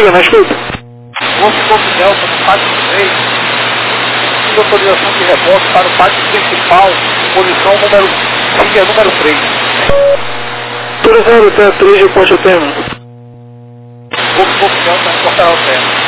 Diga, na escuta. Posto Corpo Delta, no pátio 3, fiz autorização de rebote para o pátio principal, posição número 3. Autorizado até 3 de posto termo. Posto Corpo Delta, no Portal Terra.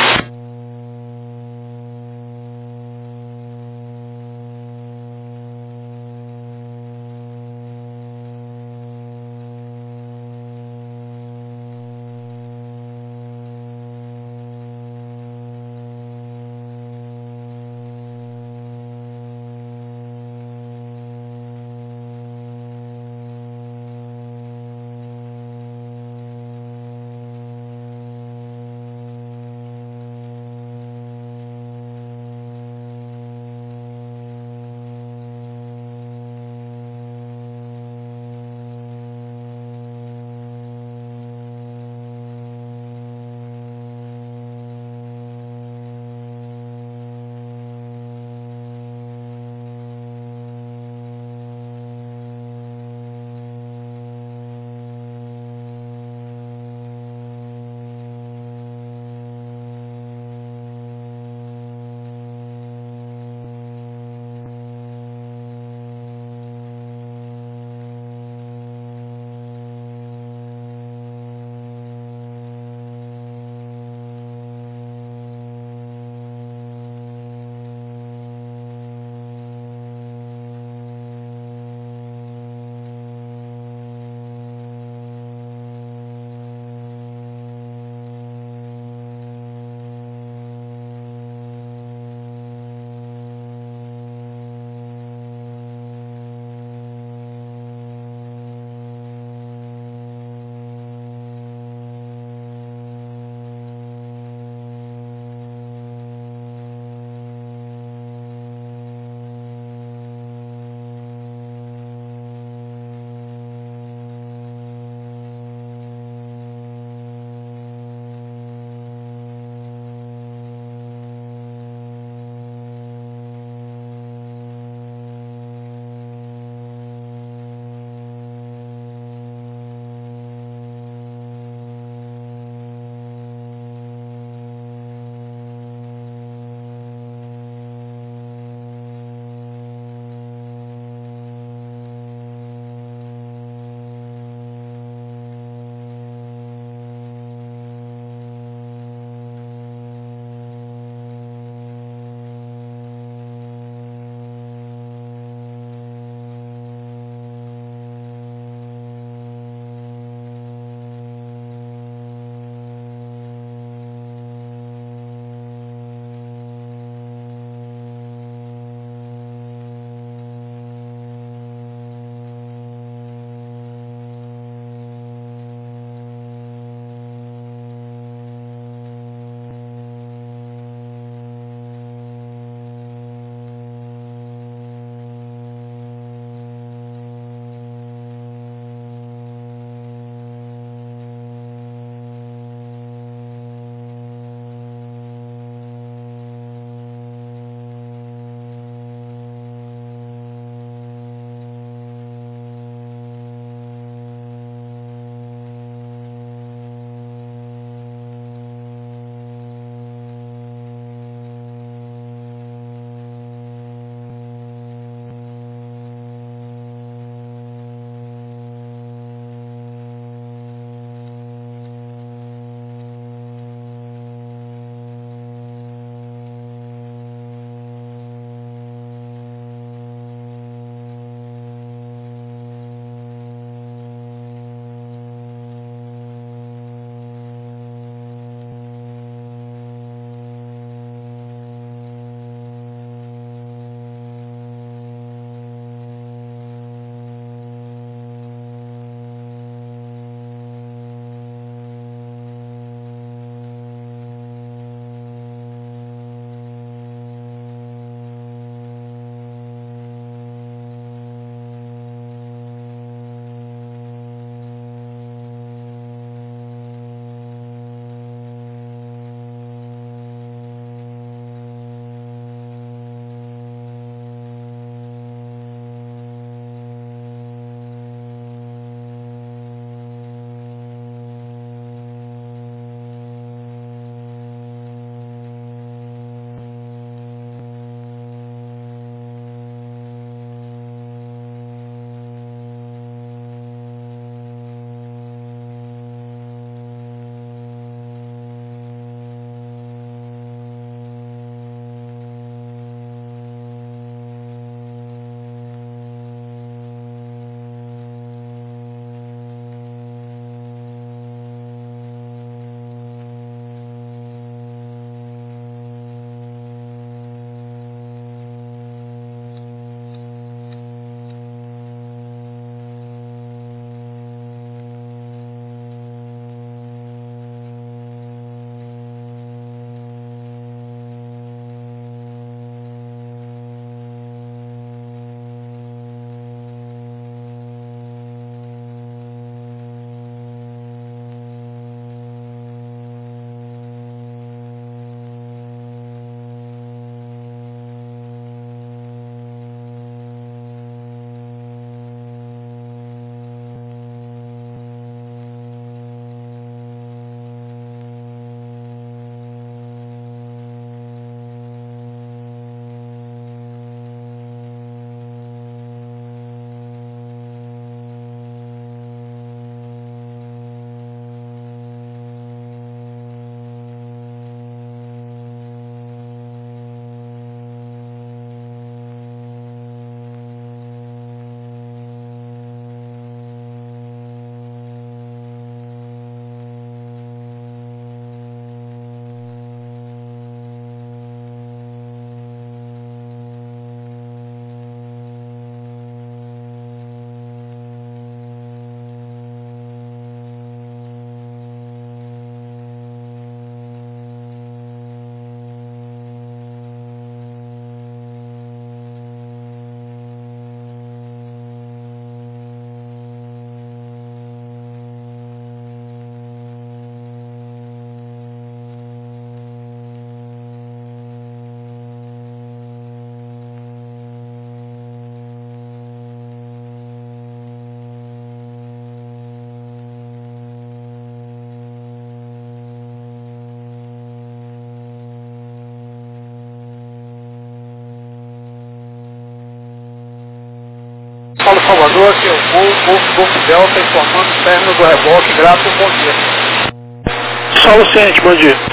Golfo Delta informando o término do reboque, grato, bom dia. Saulo Ciente, bom dia.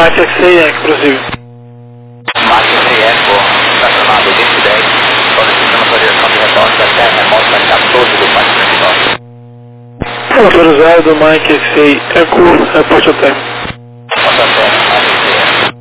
Mike X6 Eco, prossiga. Mike X6 Eco, estacionado 2010, solicitando autorização de reporte até a remota 14 do Parque Principal. Autorizado Mike X6 Eco, reporte ao término. Reporte ao término, Mike X6 Eco.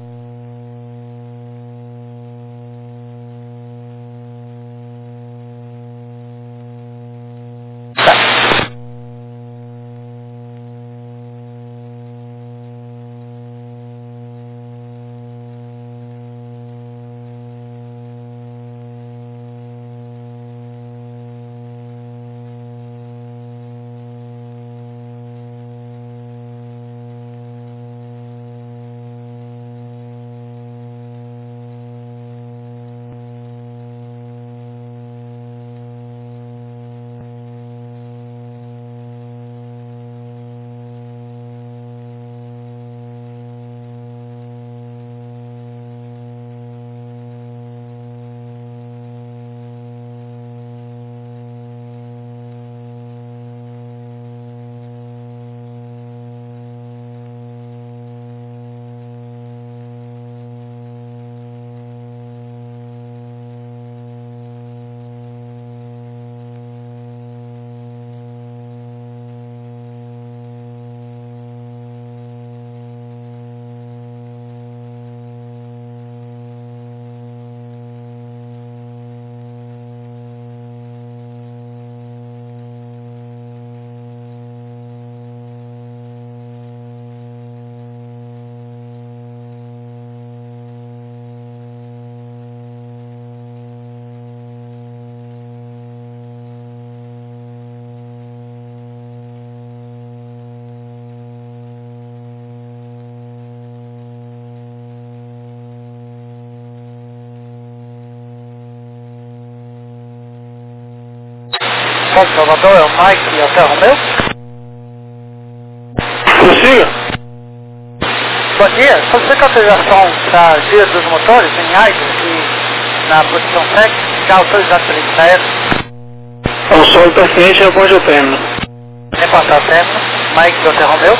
Fox Salvador, é o Mike e Hotel Romeu? Prossiga. Bom dia, pode ser com autorização da Gira dos Motores em Aido e na posição 7, já autorizado pela Israel? O solo está ciente, reporte ao término. Reporte ao término, Mike e Hotel Romeu?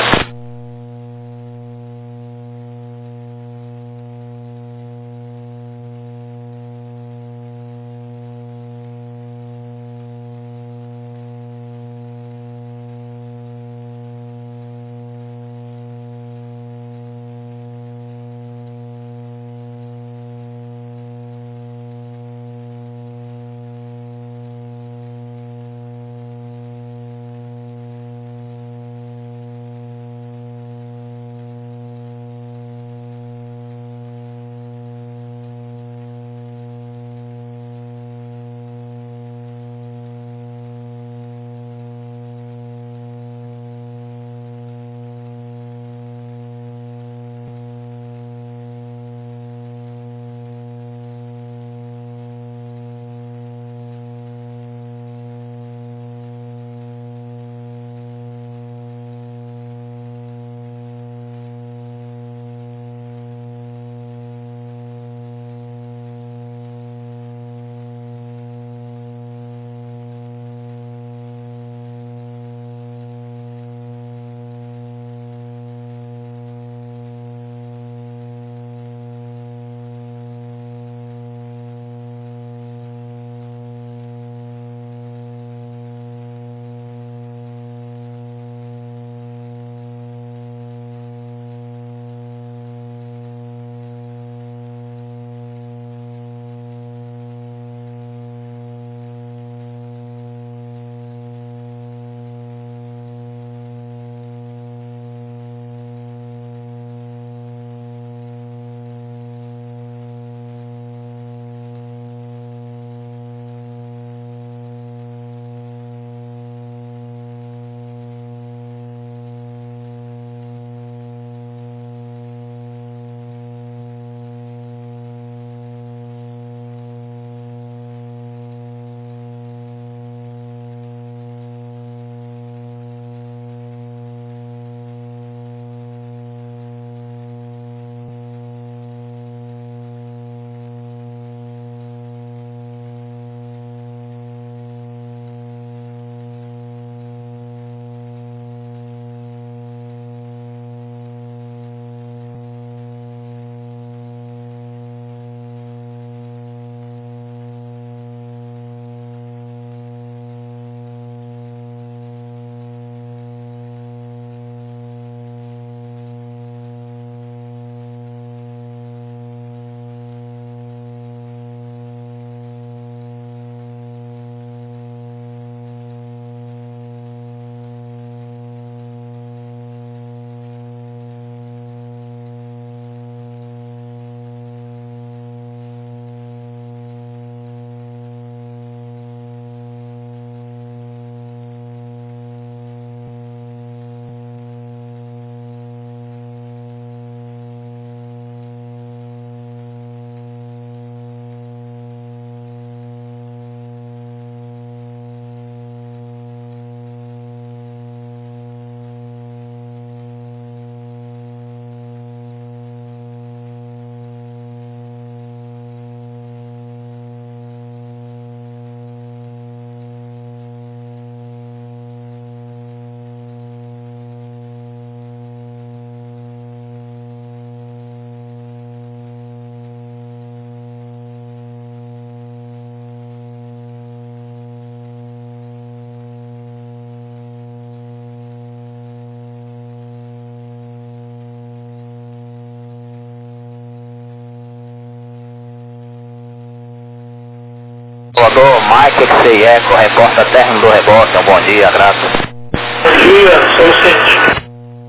Salvador, Mike XC Eco, reporta término do rebote, um bom dia, graças. Bom dia, sou Vicente.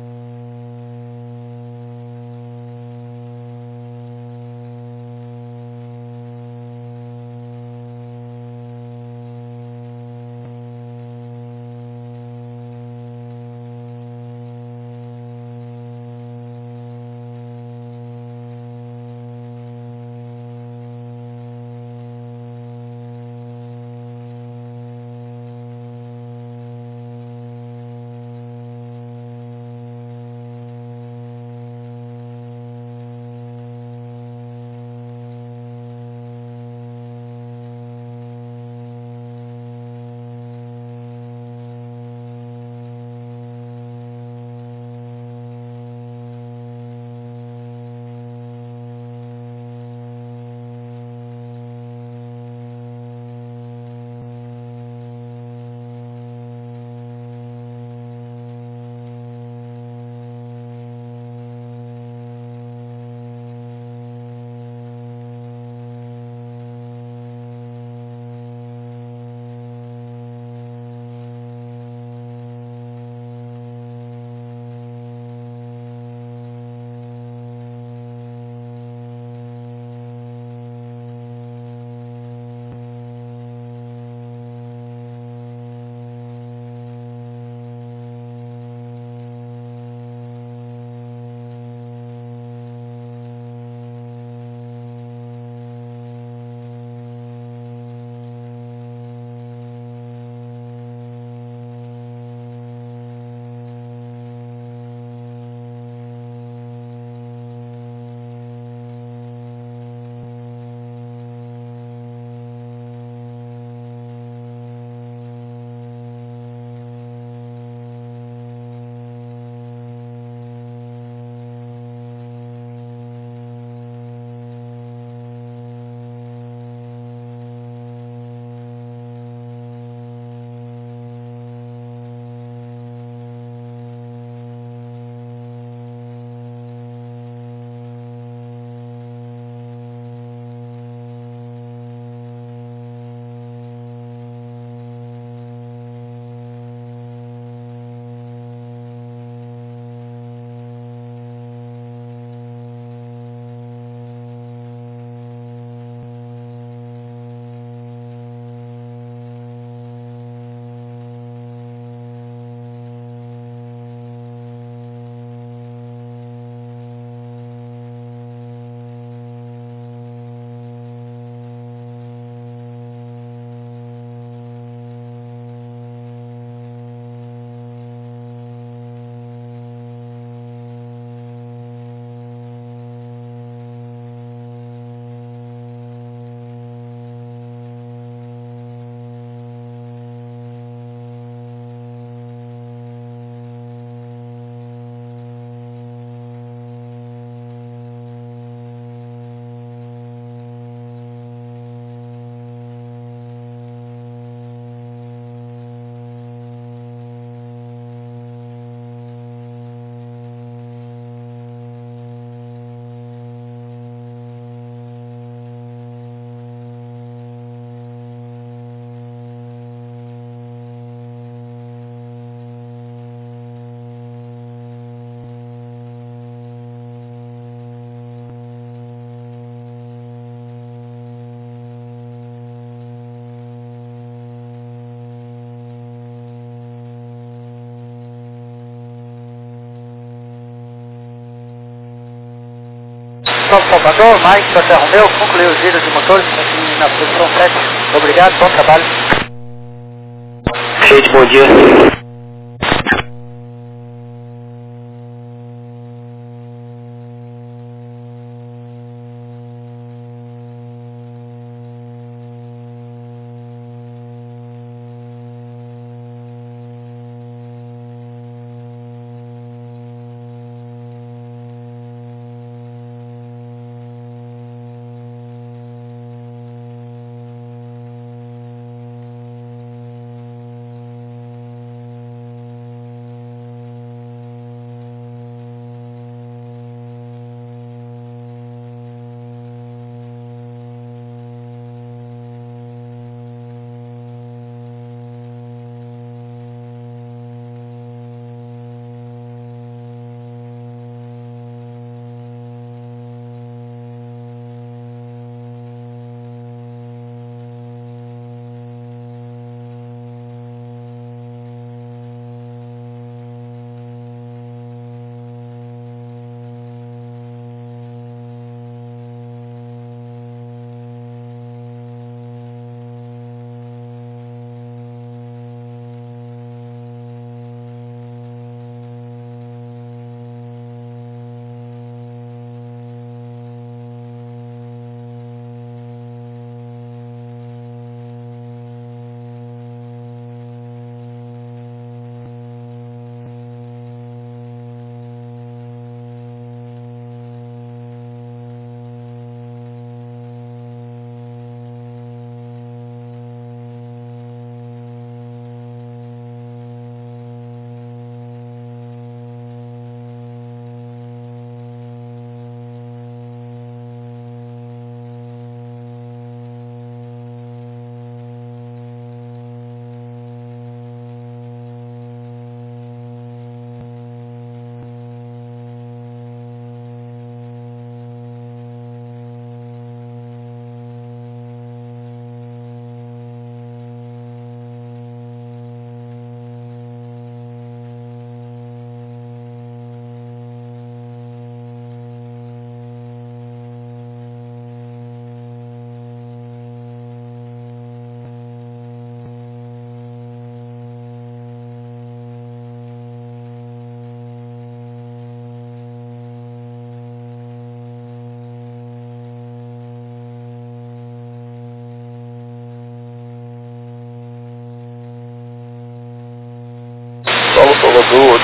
São Salvador, Mike, Hotel Romeu, concluiu o giro de motores aqui na posição 7. Obrigado, bom trabalho. Gente, bom dia.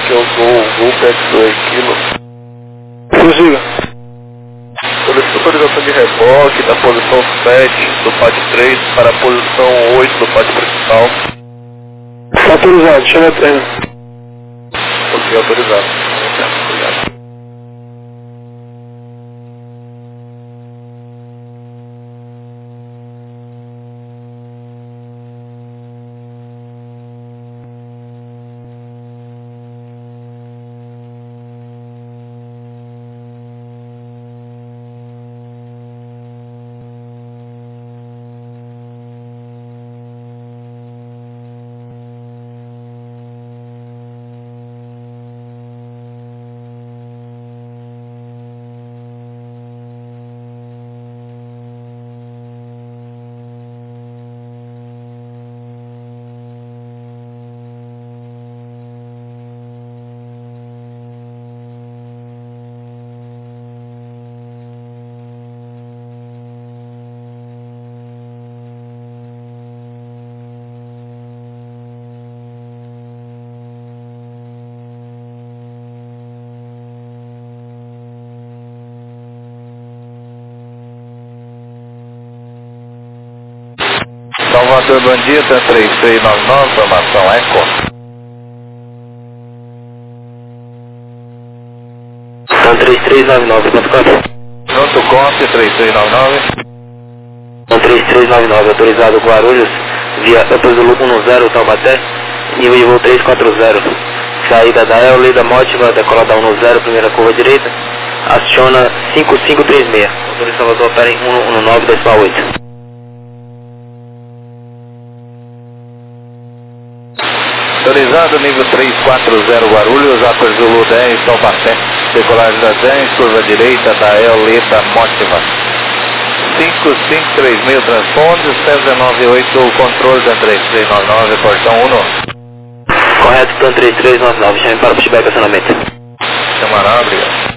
que é o Gol PX2 Kilo. Prossiga. Solicito autorização de reboque da posição 7 do pátio 3 para a posição 8 do pátio principal. Está autorizado, chama a treino. Ok, autorizado. Obrigado. Salvador, bom dia, 3399, formação Eco. Então 3399, quanto conta? Junto com 3399. Então 3399, autorizado Guarulhos, via Upper Zulu 10 Taubaté, nível voo 340. Saída da El, Leda Mótima, decolada 10, primeira curva direita, aciona 5536. Motorista Salvador opera em 119,8. Autorizado nível 340 Guarulhos, Upper Zulu 10, Taubaté, decolagem da 10, curva direita da El Leda Mótima. 5530 transponde, 198 controle da 3399, portão 1. Correto, então 3399, chame para o pushback acionamento. Chamará, obrigado.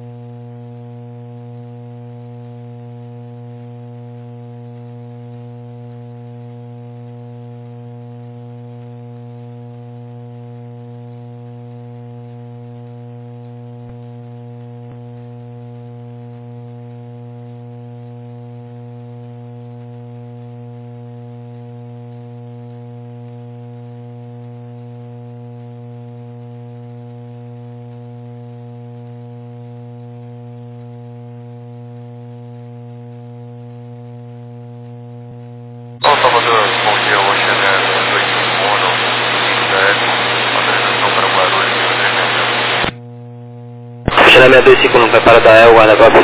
Bom, Salvador, bom dia, hoje é 2 Mono, 27, autorização para Guarulhos, Funcionamento 251, prepara da El, guarda-copa.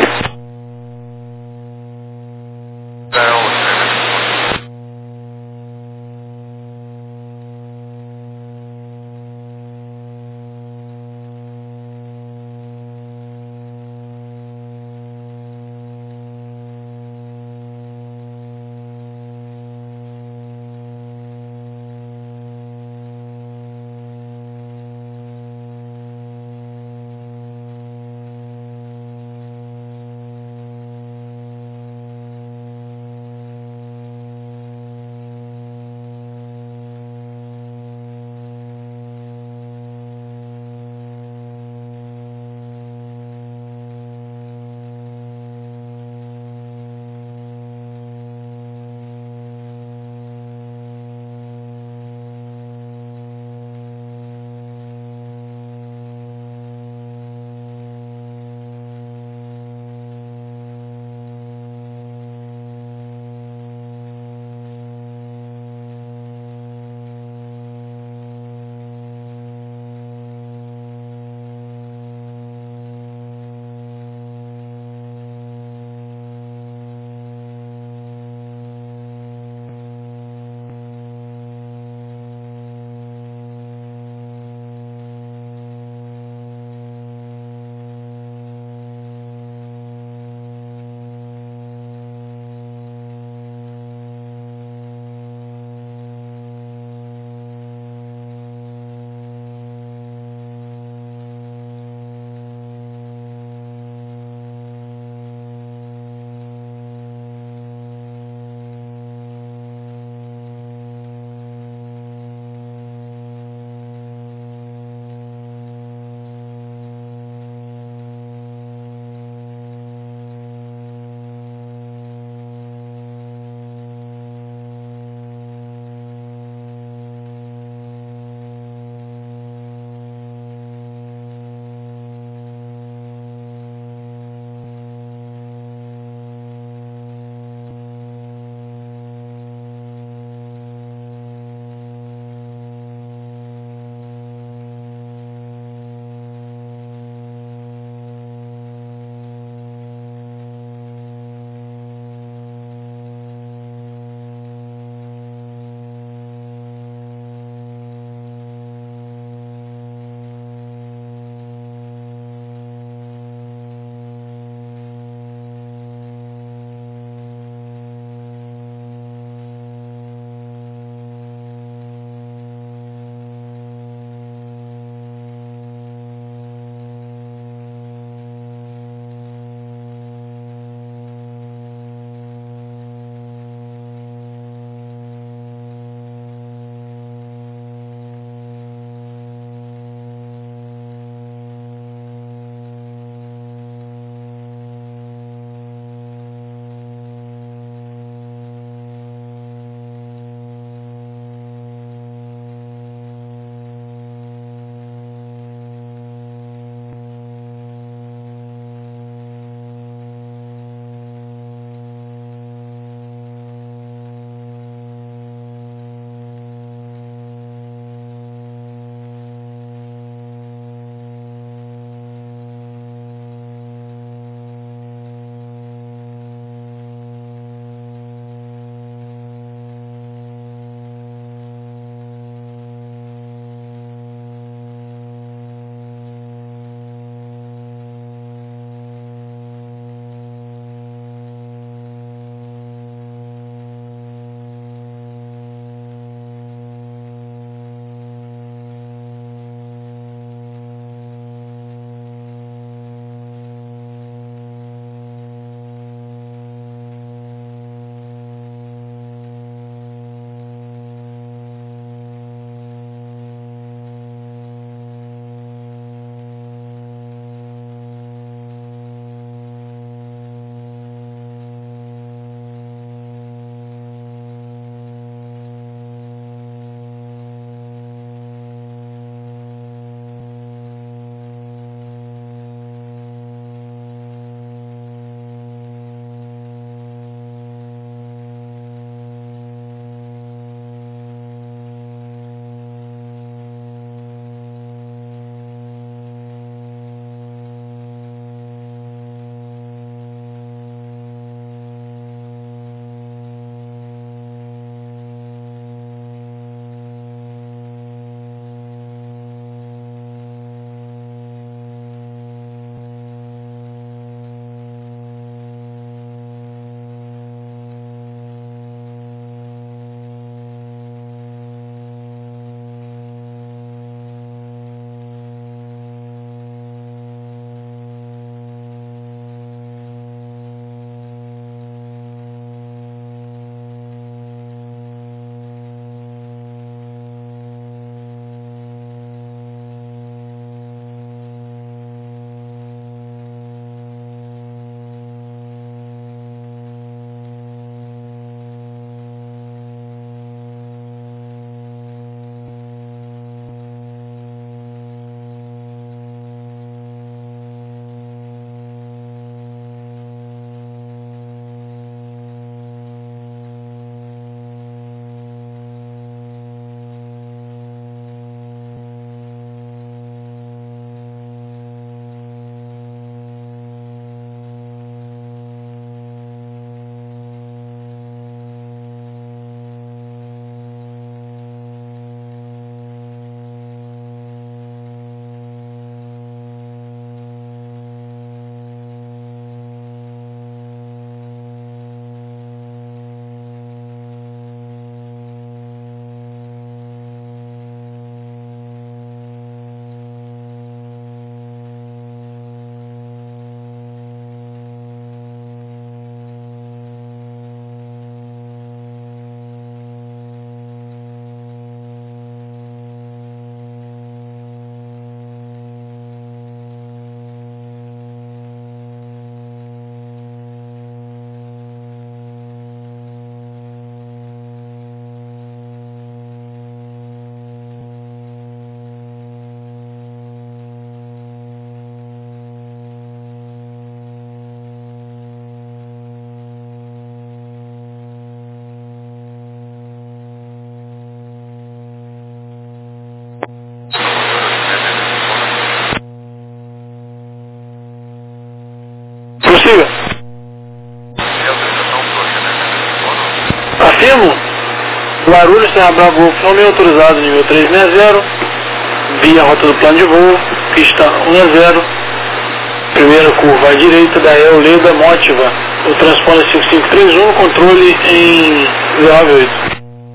Confirmo. Guarulhos, Serra Bravo, Golfo Romeo, autorizado nível 360, via rota do plano de voo, pista 10, primeira curva à direita da Eoleda Motiva, o transponder 5531, controle em 098.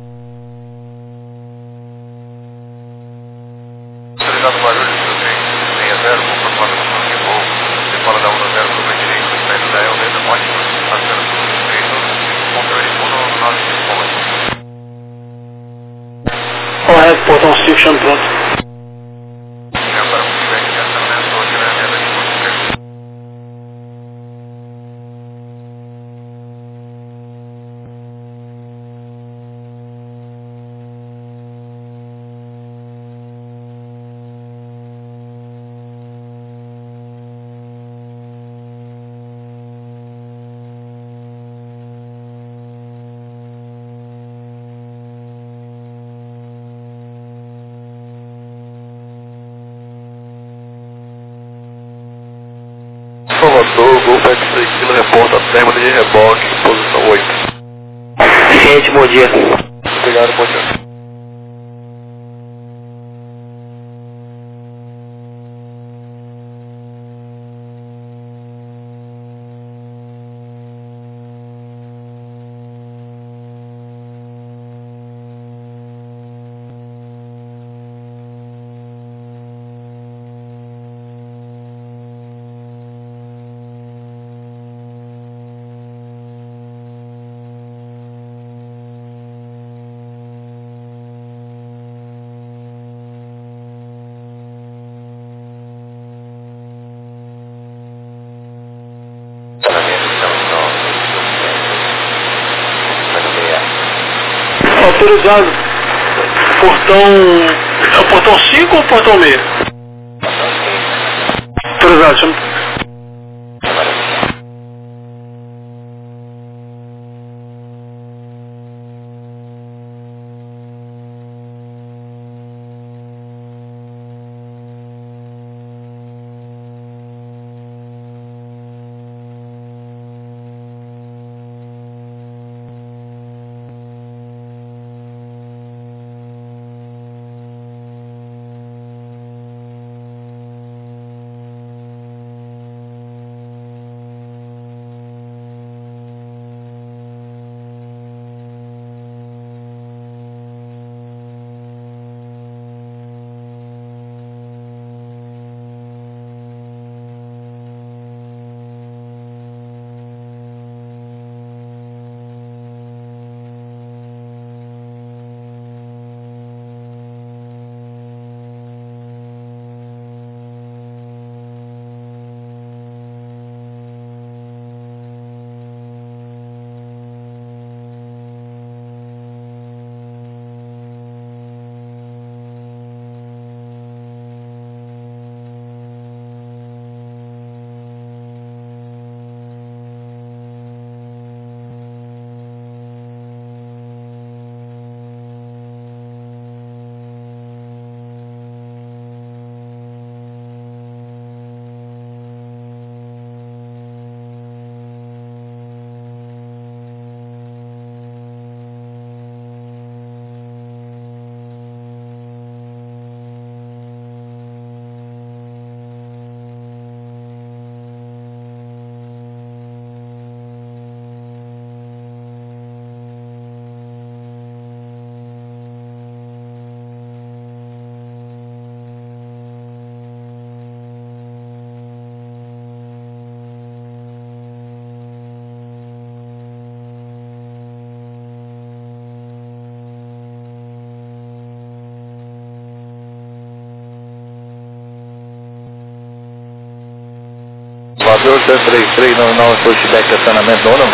Autorizado Guarulhos, 360, conformado no plano de voo, você fala da 10, curva à direita, saída da Eoleda Motiva, passando 5531, controle 195. Correto, portão 5, chame pronto. Agora o feedback de acionamento hoje na meta de Porto Seguro. Salvador, Golfo X-Ray Kilo, reporta término de reboque, posição 8. Gente, bom dia. Obrigado, bom dia. Autorizado. Portão... É o portão 5 ou o portão 6? Autorizado, chame... Salvador, 33399, foi feedback de acionamento ou não?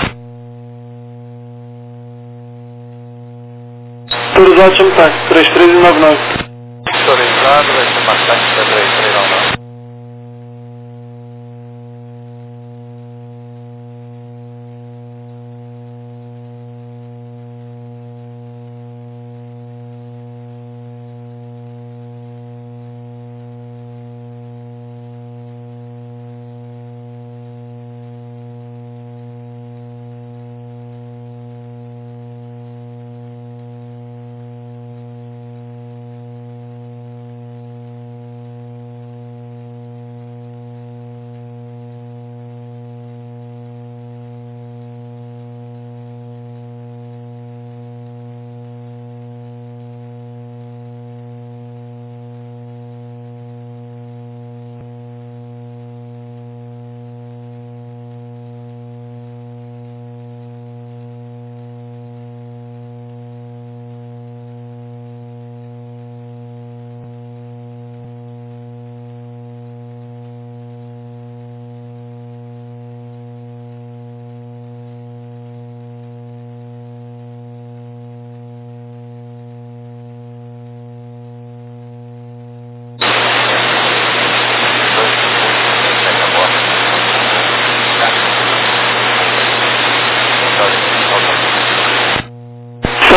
Autorizado, chame táxi. 3399. Autorizado, vai ser bastante 33399.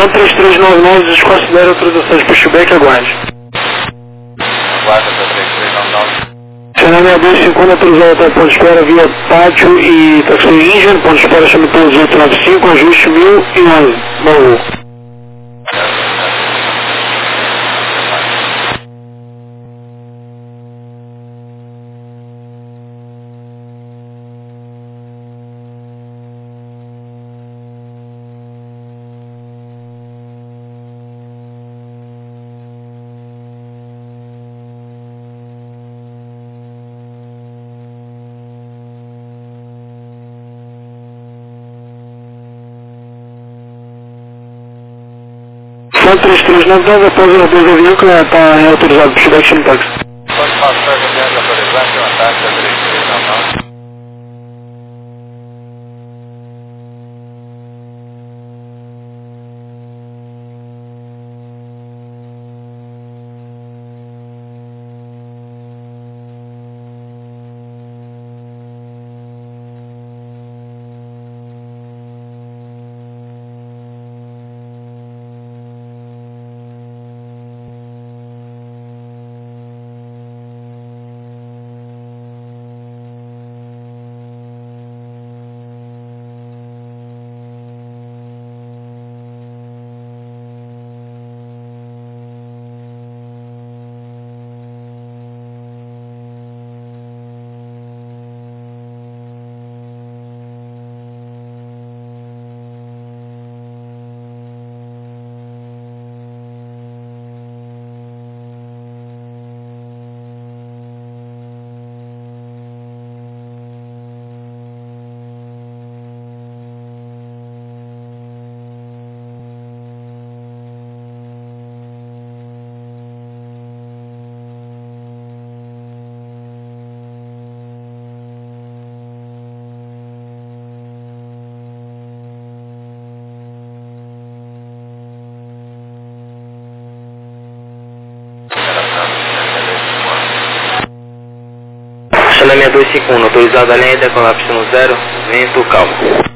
São 3399, desconsidera a autorização de pushback, aguarde. Aguarda para 3399. Cena 6251, autorizado até o ponto de espera via pátio e taxi engine, ponto de espera chama pelo 895, ajuste 1011, Baú. São 3399, após os dois aviões que está autorizado para pushback chama táxi. Pode passar a viagem autorizada, tem uma taxa 3399. Chalé 6251, autorizado a linha decolar pistão 0, vento calmo.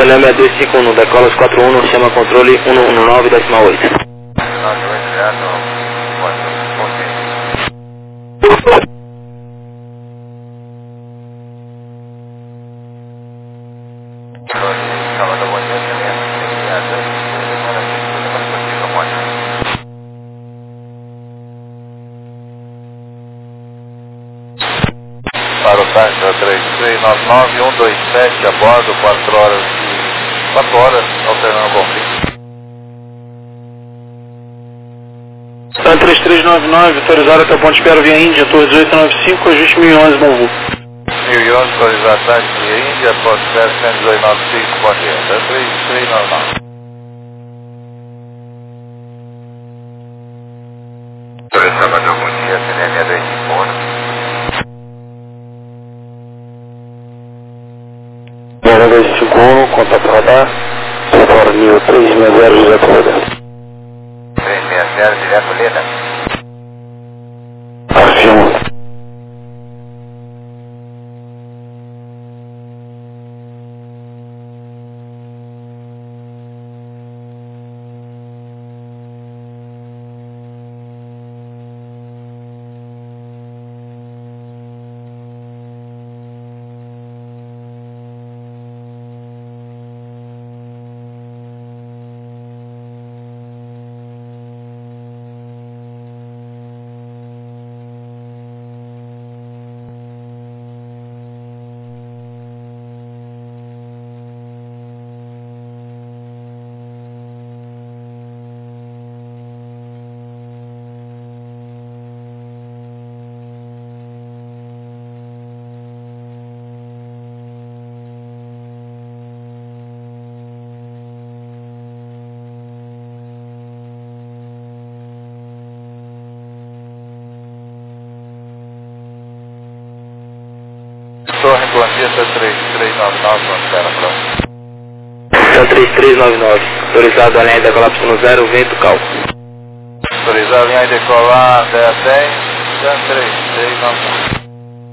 Daniel 6251, decola os 41, chama controle 119, 8. Para o Táxi 3399-127 a bordo, 4 horas, alternando bom fim. Tá 3399, autorizado até o ponto de espera via Índia, Torre 1895, ajuste 1011, bom voo. 1011, autorizado Táxi via Índia, ponto de espera 11895, bom dia. 3399. Salvador, bom dia, CNM 251. 251, contato radar, fora nível 360, José Toledo. 360, direto Leda. Afirmo. Torre, bom dia, 3399, ponto de espera, pronto. 3399, autorizado a linha da colapso no 0, vento cal. Autorizado a linha decolar até 10, 3399.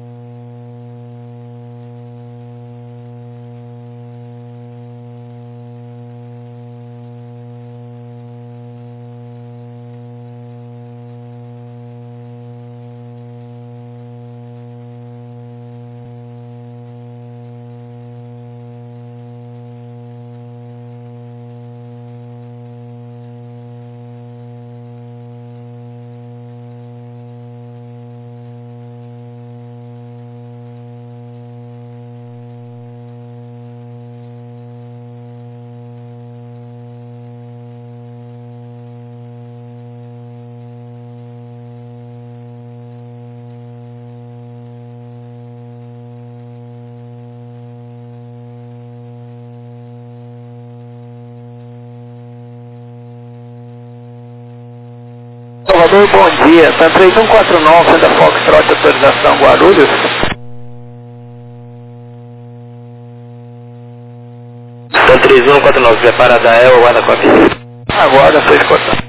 Salvador, bom dia. Tá 3149, Santa Foxtrot, autorização Guarulhos. 3149, prepara da El, aguarda a cópia. Aguarda, foi escutado.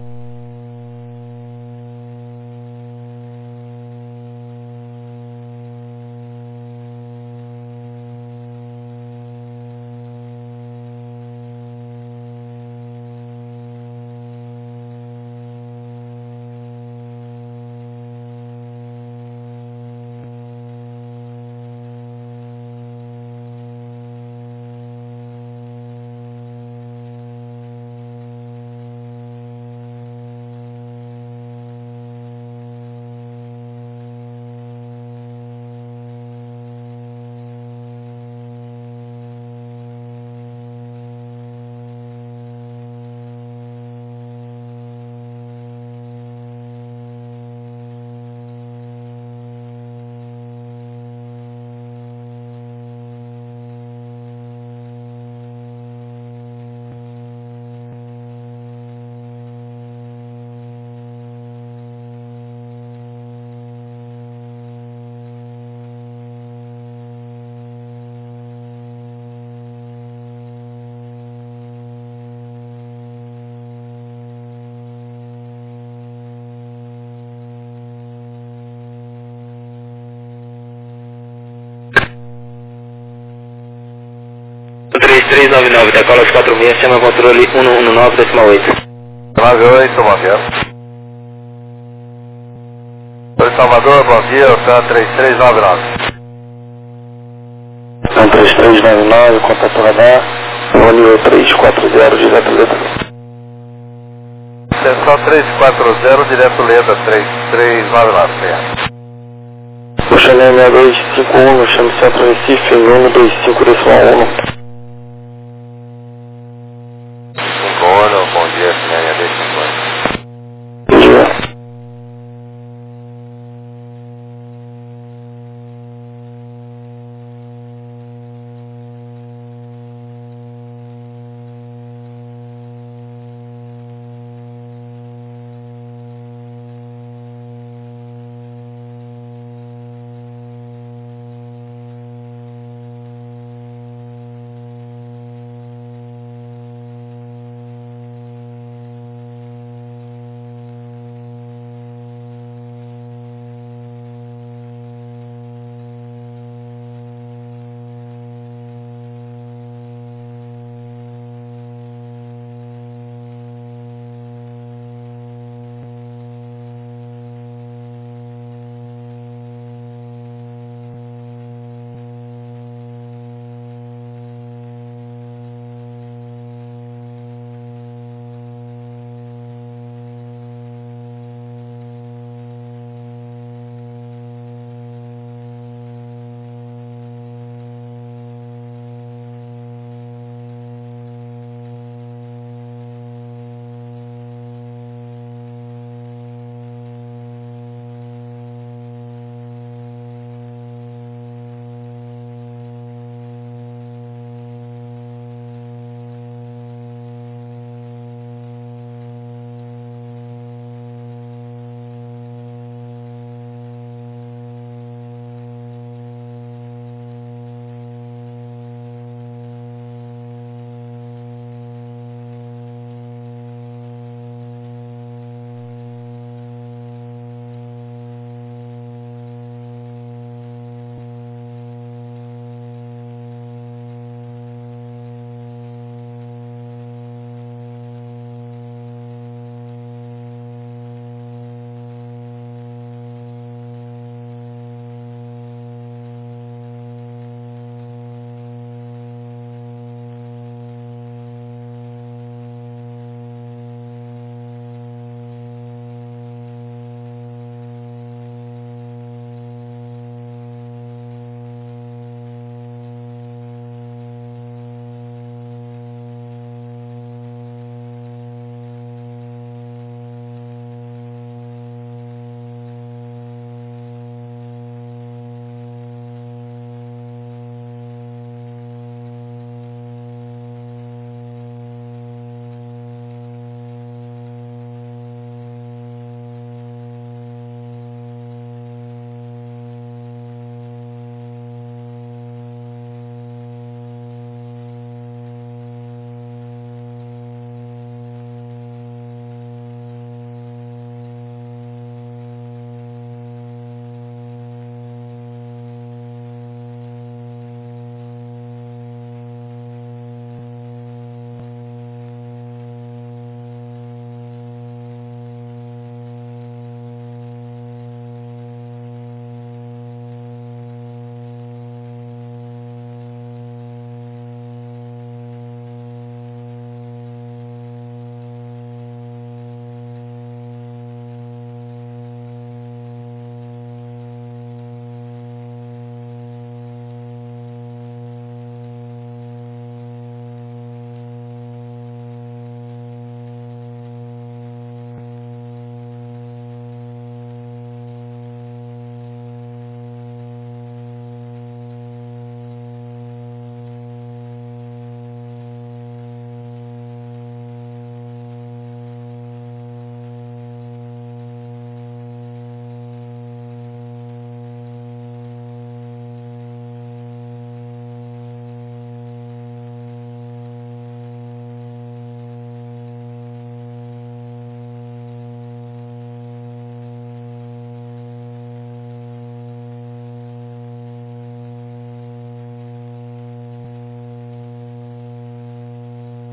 3399, decola 46, chama controle 119,8. 98, bom dia. Oi, Salvador, bom dia, Ocean 3399. 3399, contato radar, Romeo 340, direto letra. Atenção 340, direto Leda, 3399, Ocean 6251, chama Centro Recife, 125,1. 51, bom dia, CNHD 51.